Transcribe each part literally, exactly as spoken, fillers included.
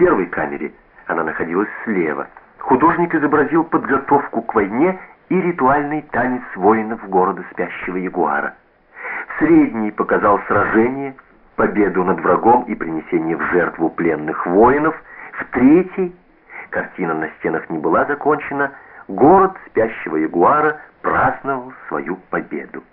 первой камере она находилась слева. Художник изобразил подготовку к войне и ритуальный танец воинов города Спящего Ягуара. В средней показал сражение, победу над врагом и принесение в жертву пленных воинов. В третьей, картина на стенах не была закончена, город Спящего Ягуара праздновал свою победу.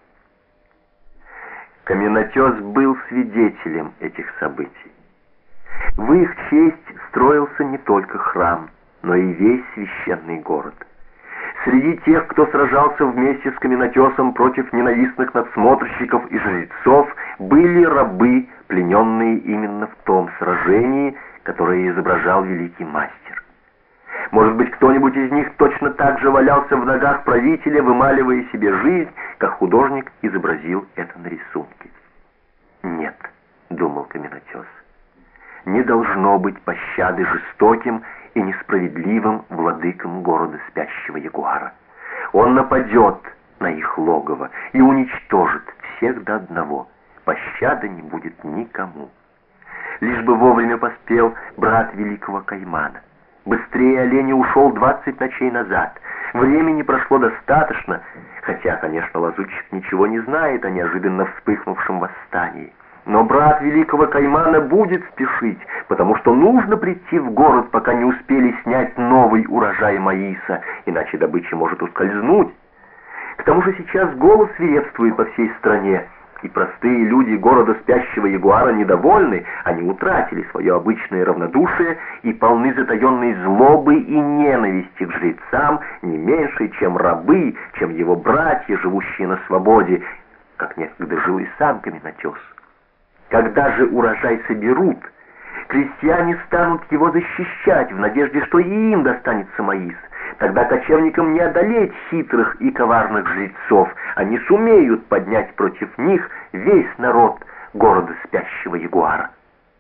Каменотес был свидетелем этих событий. В их честь строился не только храм, но и весь священный город. Среди тех, кто сражался вместе с Каменотесом против ненавистных надсмотрщиков и жрецов, были рабы, плененные именно в том сражении, которое изображал великий мастер. Может быть, кто-нибудь из них точно так же валялся в ногах правителя, вымаливая себе жизнь, как художник изобразил это на рисунке. «Нет», — думал Каменотес, — «не должно быть пощады жестоким и несправедливым владыкам города Спящего Ягуара. Он нападет на их логово и уничтожит всех до одного. Пощады не будет никому. Лишь бы вовремя поспел брат великого Каймана. Быстрее оленя ушел двадцать ночей назад. Времени прошло достаточно, хотя, конечно, лазутчик ничего не знает о неожиданно вспыхнувшем восстании. Но брат великого Каймана будет спешить, потому что нужно прийти в город, пока не успели снять новый урожай маиса, иначе добыча может ускользнуть. К тому же сейчас голод свирепствует по всей стране, и простые люди города Спящего Ягуара недовольны, они утратили свое обычное равнодушие и полны затаенной злобы и ненависти к жрецам, не меньше, чем рабы, чем его братья, живущие на свободе, как некогда жил и сам Каменотес. Когда же урожай соберут, крестьяне станут его защищать в надежде, что и им достанется маис. Тогда кочевникам не одолеть хитрых и коварных жрецов. Они сумеют поднять против них весь народ города Спящего Ягуара.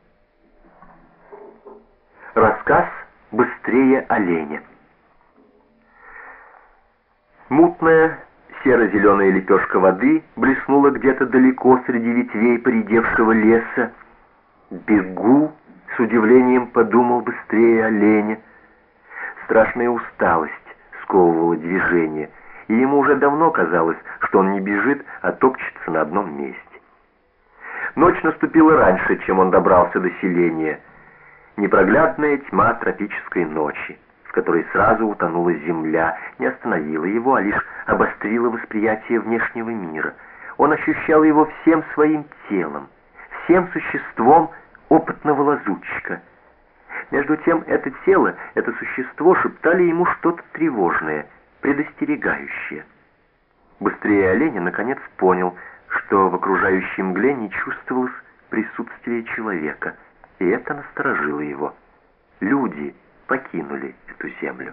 Рассказ «Быстрее оленя». Мутная серо-зеленая лепешка воды блеснула где-то далеко среди ветвей поредевшего леса. «Бегу», — с удивлением подумал быстрее оленя. Страшная усталость сковывала движение, и ему уже давно казалось, что он не бежит, а топчется на одном месте. Ночь наступила раньше, чем он добрался до селения. Непроглядная тьма тропической ночи, в которой сразу утонула земля, не остановила его, а лишь обострила восприятие внешнего мира. Он ощущал его всем своим телом, всем существом опытного лазутчика. Между тем это тело, это существо шептали ему что-то тревожное, предостерегающее. Быстрее оленя наконец понял, что в окружающей мгле не чувствовалось присутствия человека, и это насторожило его. Люди покинули эту землю.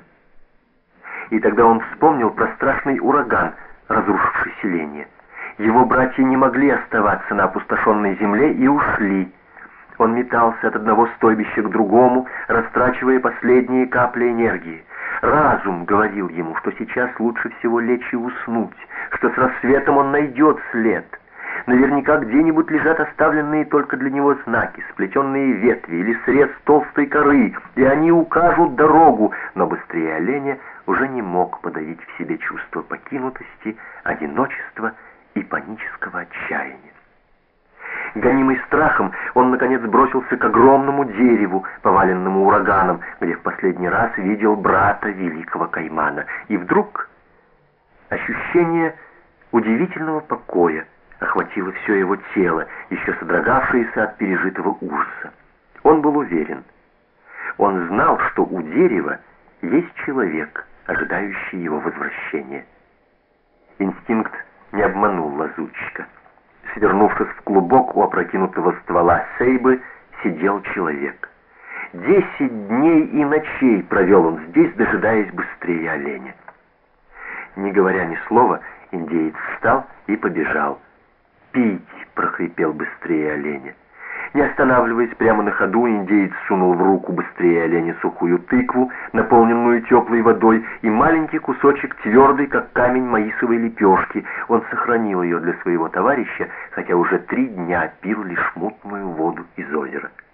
И тогда он вспомнил про страшный ураган, разрушивший селение. Его братья не могли оставаться на опустошенной земле и ушли. Он метался от одного стойбища к другому, растрачивая последние капли энергии. Разум говорил ему, что сейчас лучше всего лечь и уснуть, что с рассветом он найдет след. Наверняка где-нибудь лежат оставленные только для него знаки, сплетенные ветви или срез толстой коры, и они укажут дорогу, но быстрее оленя уже не мог подавить в себе чувство покинутости, одиночества и панического отчаяния. Гонимый страхом, он, наконец, бросился к огромному дереву, поваленному ураганом, где в последний раз видел брата великого Каймана. И вдруг ощущение удивительного покоя охватило все его тело, еще содрогавшееся от пережитого ужаса. Он был уверен. Он знал, что у дерева есть человек, ожидающий его возвращения. Инстинкт не обманул лазутчика. Свернувшись в клубок у опрокинутого ствола сейбы, сидел человек. Десять дней и ночей провел он здесь, дожидаясь быстрее оленя. Не говоря ни слова, индеец встал и побежал. «Пить!» — прохрипел быстрее оленя. Не останавливаясь, прямо на ходу, индеец сунул в руку быстрее оленя сухую тыкву, наполненную теплой водой, и маленький кусочек твердый, как камень, маисовой лепешки. Он сохранил ее для своего товарища, хотя уже три дня пил лишь мутную воду из озера.